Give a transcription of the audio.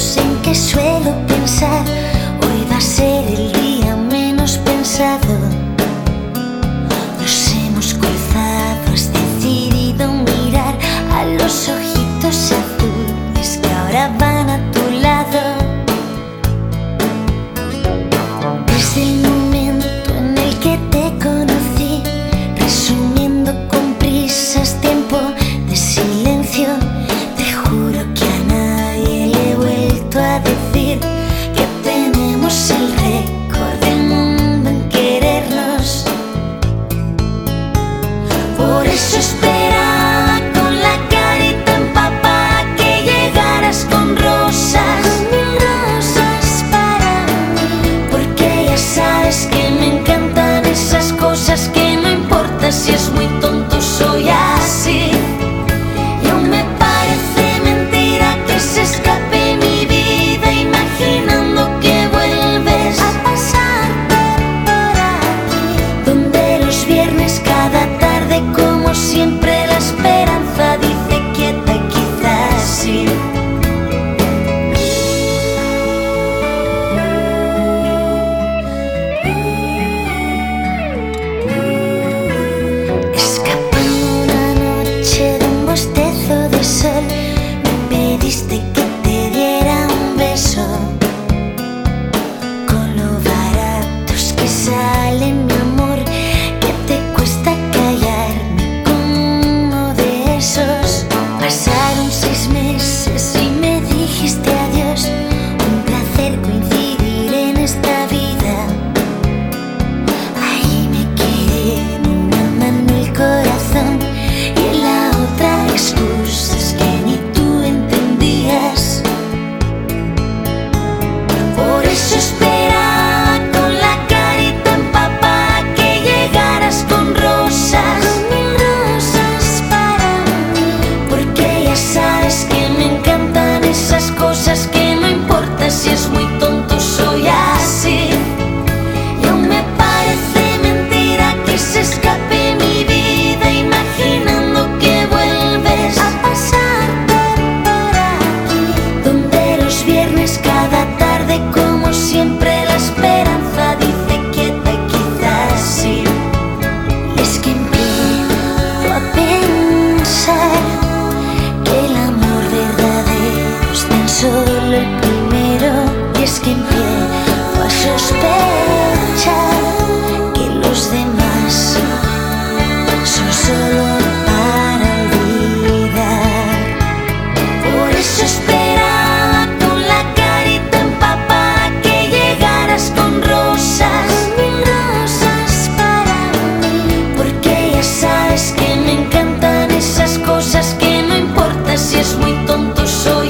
momentos en que suelo pensar, hoy va a ser el día menos pensado. Nos hemos cruzado, has decidido mirar a los ojitos azules que ahora van a tu lado. Desde el momento en el que te conocí, resumiendo con prisas tiempo de silencio, te juro que a nadie le he vuelto a decir que tenemos el récord del mundo en querernos. Por eso esperaba con la carita empapada que llegaras con rosas, mil rosas para mí, porque ya sabes que me encantan esas cosas que no importa si es muy tonto, soy así. Y aún me parece mentira que se escape mi vida imaginando que vuelves a pasar por aquí, donde los viernes cada tarde como siempre la esperanza dice quieta, quizás sí. Escapando una noche de un bostezo de sol, me pediste que te diera un beso. Con lo baratos que salen, mi amor, que te cuesta callarme como uno de esos. Pasaron 6 meses y me dijiste adiós. Un placer coincidir en esta vida. Ahí me quedé en una mano el corazón y en la otra excusas que ni tú entendías. Por eso esperaba con la carita empapada que llegaras con rosas, mil rosas para mí, porque ya sabes que me encantan esas cosas que no importa si es muy tonto, soy así. Y aún me parece mentira que se escape mi vida imaginando que vuelves a pasar por aquí, donde los viernes cada tarde como siempre la esperanza dice quieta, quizás sí. Es que empiezo a pensar que el amor verdadero es tan solo el primero, y es que empiezo a sospechar que los demás son solo para olvidar. Por eso esperaba con la carita empapada que llegaras con rosas, mil rosas para mí, porque ya sabes que me encantan esas cosas que no importa si es muy tonto, soy